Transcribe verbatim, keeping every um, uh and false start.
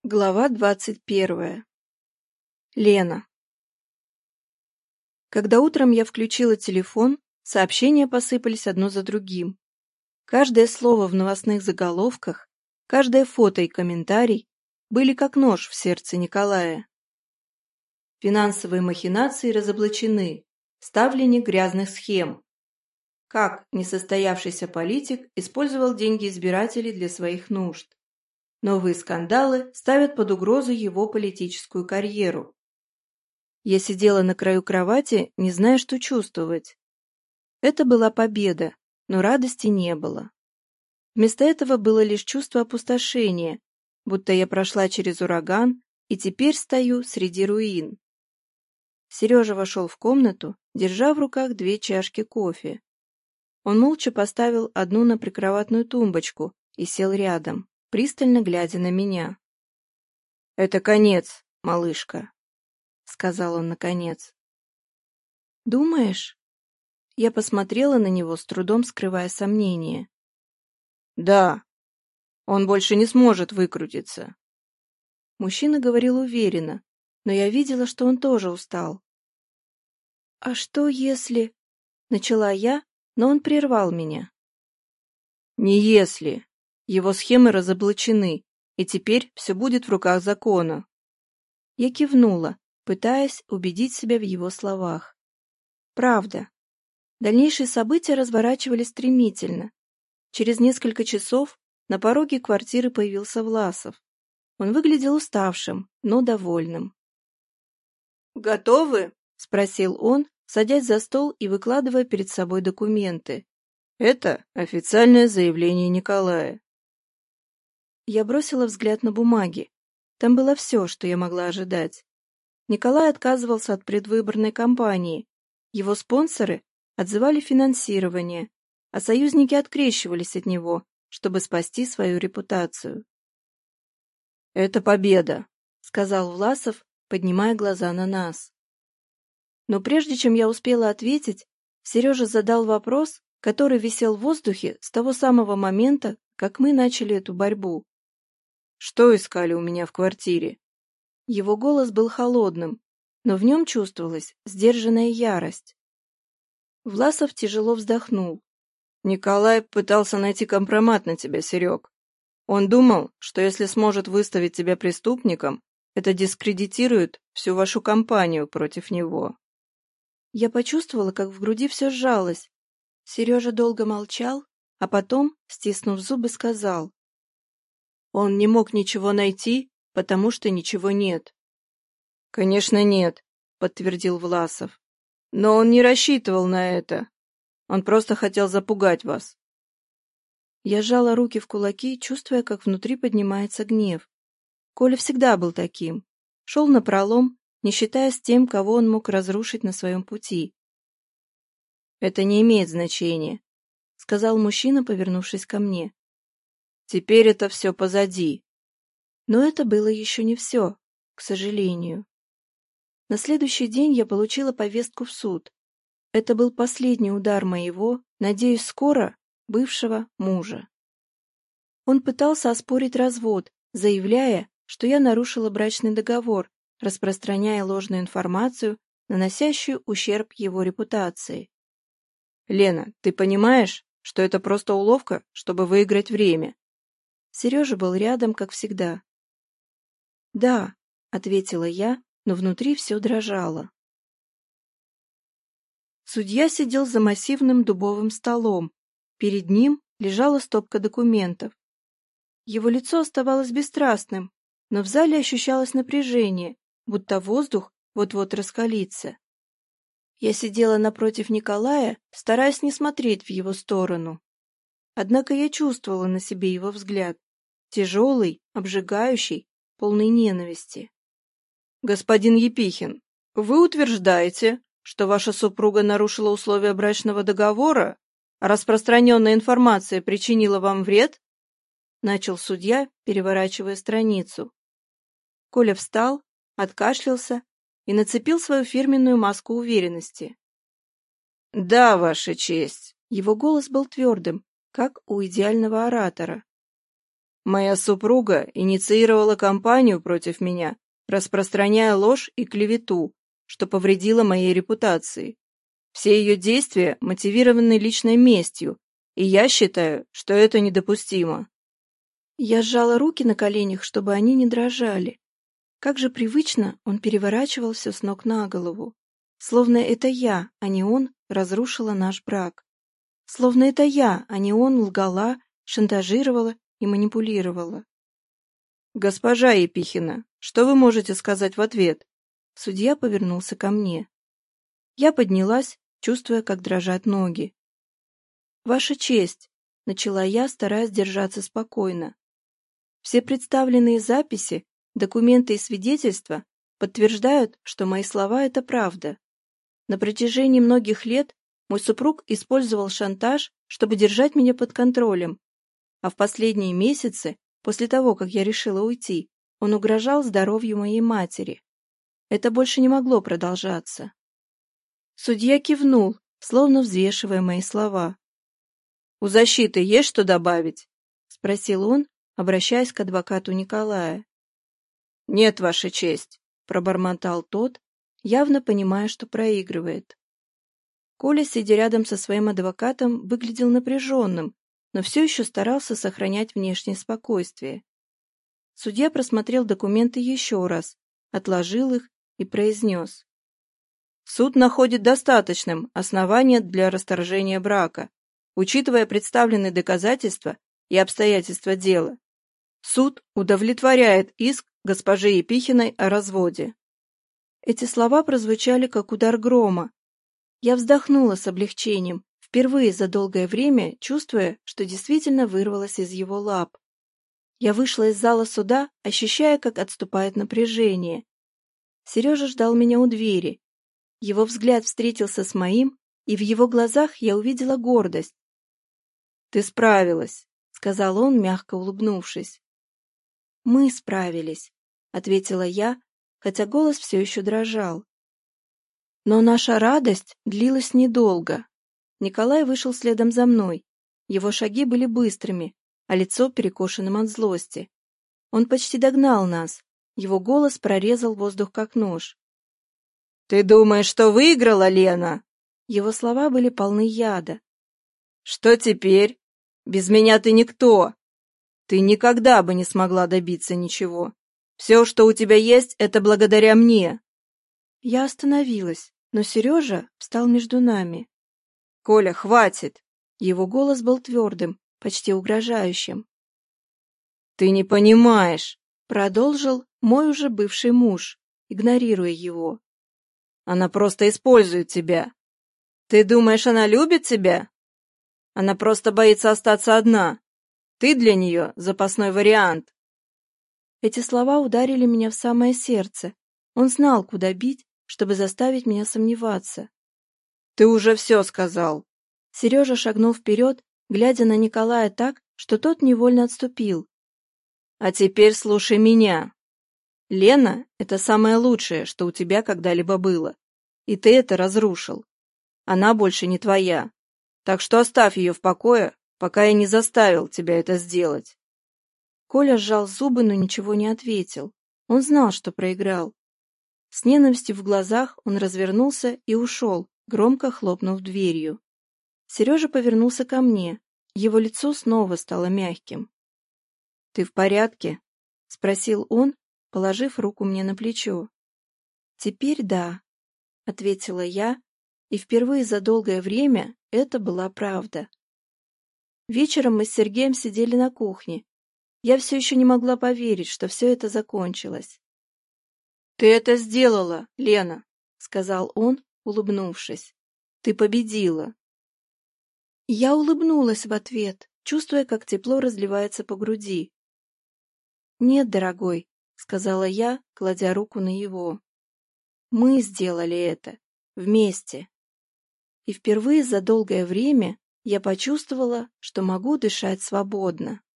Глава двадцать первая. Лена. Когда утром я включила телефон, сообщения посыпались одно за другим. Каждое слово в новостных заголовках, каждое фото и комментарий были как нож в сердце Николая. Финансовые махинации разоблачены, ставленник грязных схем. Как несостоявшийся политик использовал деньги избирателей для своих нужд. Новые скандалы ставят под угрозу его политическую карьеру. Я сидела на краю кровати, не зная, что чувствовать. Это была победа, но радости не было. Вместо этого было лишь чувство опустошения, будто я прошла через ураган и теперь стою среди руин. Сережа вошел в комнату, держа в руках две чашки кофе. Он молча поставил одну на прикроватную тумбочку и сел рядом, пристально глядя на меня. «Это конец, малышка», — сказал он наконец. «Думаешь?» Я посмотрела на него, с трудом скрывая сомнения. «Да, он больше не сможет выкрутиться». Мужчина говорил уверенно, но я видела, что он тоже устал. «А что если...» — начала я, но он прервал меня. «Не если. Его схемы разоблачены, и теперь все будет в руках закона». Я кивнула, пытаясь убедить себя в его словах. Правда. Дальнейшие события разворачивались стремительно. Через несколько часов на пороге квартиры появился Власов. Он выглядел уставшим, но довольным. «Готовы?» — спросил он, садясь за стол и выкладывая перед собой документы. «Это официальное заявление Николая». Я бросила взгляд на бумаги. Там было все, что я могла ожидать. Николай отказывался от предвыборной кампании. Его спонсоры отзывали финансирование, а союзники открещивались от него, чтобы спасти свою репутацию. «Это победа», — сказал Власов, поднимая глаза на нас. Но прежде чем я успела ответить, Сережа задал вопрос, который висел в воздухе с того самого момента, как мы начали эту борьбу. «Что искали у меня в квартире?» Его голос был холодным, но в нем чувствовалась сдержанная ярость. Власов тяжело вздохнул. «Николай пытался найти компромат на тебя, Серег. Он думал, что если сможет выставить тебя преступником, это дискредитирует всю вашу кампанию против него». Я почувствовала, как в груди все сжалось. Сережа долго молчал, а потом, стиснув зубы, сказал. «Он не мог ничего найти, потому что ничего нет». «Конечно, нет», — подтвердил Власов. «Но он не рассчитывал на это. Он просто хотел запугать вас». Я сжала руки в кулаки, чувствуя, как внутри поднимается гнев. Коля всегда был таким. Шел напролом, не считаясь тем, кого он мог разрушить на своем пути. «Это не имеет значения», — сказал мужчина, повернувшись ко мне. «Теперь это все позади». Но это было еще не все, к сожалению. На следующий день я получила повестку в суд. Это был последний удар моего, надеюсь, скоро, бывшего мужа. Он пытался оспорить развод, заявляя, что я нарушила брачный договор, распространяя ложную информацию, наносящую ущерб его репутации. «Лена, ты понимаешь, что это просто уловка, чтобы выиграть время?» Сережа был рядом, как всегда. «Да», — ответила я, но внутри все дрожало. Судья сидел за массивным дубовым столом. Перед ним лежала стопка документов. Его лицо оставалось бесстрастным, но в зале ощущалось напряжение, будто воздух вот-вот раскалится. Я сидела напротив Николая, стараясь не смотреть в его сторону. Однако я чувствовала на себе его взгляд, тяжелый, обжигающий, полный ненависти. «Господин Епихин, вы утверждаете, что ваша супруга нарушила условия брачного договора, а распространенная информация причинила вам вред?» Начал судья, переворачивая страницу. Коля встал, откашлялся и нацепил свою фирменную маску уверенности. «Да, Ваша честь!» Его голос был твердым, как у идеального оратора. Моя супруга инициировала кампанию против меня, распространяя ложь и клевету, что повредило моей репутации. Все ее действия мотивированы личной местью, и я считаю, что это недопустимо. Я сжала руки на коленях, чтобы они не дрожали. Как же привычно он переворачивал все с ног на голову. Словно это я, а не он, разрушила наш брак. Словно это я, а не он, лгала, шантажировала и манипулировала. «Госпожа Епихина, что вы можете сказать в ответ?» Судья повернулся ко мне. Я поднялась, чувствуя, как дрожат ноги. «Ваша честь», — начала я, стараясь держаться спокойно. «Все представленные записи, документы и свидетельства подтверждают, что мои слова — это правда. На протяжении многих лет мой супруг использовал шантаж, чтобы держать меня под контролем, а в последние месяцы, после того, как я решила уйти, он угрожал здоровью моей матери. Это больше не могло продолжаться». Судья кивнул, словно взвешивая мои слова. «У защиты есть что добавить?» — спросил он, обращаясь к адвокату Николая. «Нет, Ваша честь», — пробормотал тот, явно понимая, что проигрывает. Коля, сидя рядом со своим адвокатом, выглядел напряженным, но все еще старался сохранять внешнее спокойствие. Судья просмотрел документы еще раз, отложил их и произнес. «Суд находит достаточным основания для расторжения брака, учитывая представленные доказательства и обстоятельства дела. Суд удовлетворяет иск госпожи Епихиной о разводе». Эти слова прозвучали как удар грома. Я вздохнула с облегчением, впервые за долгое время чувствуя, что действительно вырвалась из его лап. Я вышла из зала суда, ощущая, как отступает напряжение. Сережа ждал меня у двери. Его взгляд встретился с моим, и в его глазах я увидела гордость. «Ты справилась», — сказал он, мягко улыбнувшись. «Мы справились», — ответила я, хотя голос все еще дрожал. Но наша радость длилась недолго. Николай вышел следом за мной. Его шаги были быстрыми, а лицо перекошенным от злости. Он почти догнал нас. Его голос прорезал воздух как нож. «Ты думаешь, что выиграла, Лена?» Его слова были полны яда. «Что теперь? Без меня ты никто. Ты никогда бы не смогла добиться ничего. Все, что у тебя есть, это благодаря мне». Я остановилась, но Сережа встал между нами. «Коля, хватит!» Его голос был твердым, почти угрожающим. «Ты не понимаешь», — продолжил мой уже бывший муж, игнорируя его. «Она просто использует тебя. Ты думаешь, она любит тебя? Она просто боится остаться одна. Ты для нее запасной вариант». Эти слова ударили меня в самое сердце. Он знал, куда бить, чтобы заставить меня сомневаться. «Ты уже все сказал». Сережа шагнул вперед, глядя на Николая так, что тот невольно отступил. «А теперь слушай меня. Лена — это самое лучшее, что у тебя когда-либо было. И ты это разрушил. Она больше не твоя. Так что оставь ее в покое, пока я не заставил тебя это сделать». Коля сжал зубы, но ничего не ответил. Он знал, что проиграл. С ненавистью в глазах он развернулся и ушел, громко хлопнув дверью. Сережа повернулся ко мне. Его лицо снова стало мягким. «Ты в порядке?» — спросил он, положив руку мне на плечо. «Теперь да», — ответила я, и впервые за долгое время это была правда. Вечером мы с Сергеем сидели на кухне. Я все еще не могла поверить, что все это закончилось. «Ты это сделала, Лена», — сказал он, улыбнувшись. «Ты победила». Я улыбнулась в ответ, чувствуя, как тепло разливается по груди. «Нет, дорогой», — сказала я, кладя руку на его. «Мы сделали это. Вместе». И впервые за долгое время я почувствовала, что могу дышать свободно.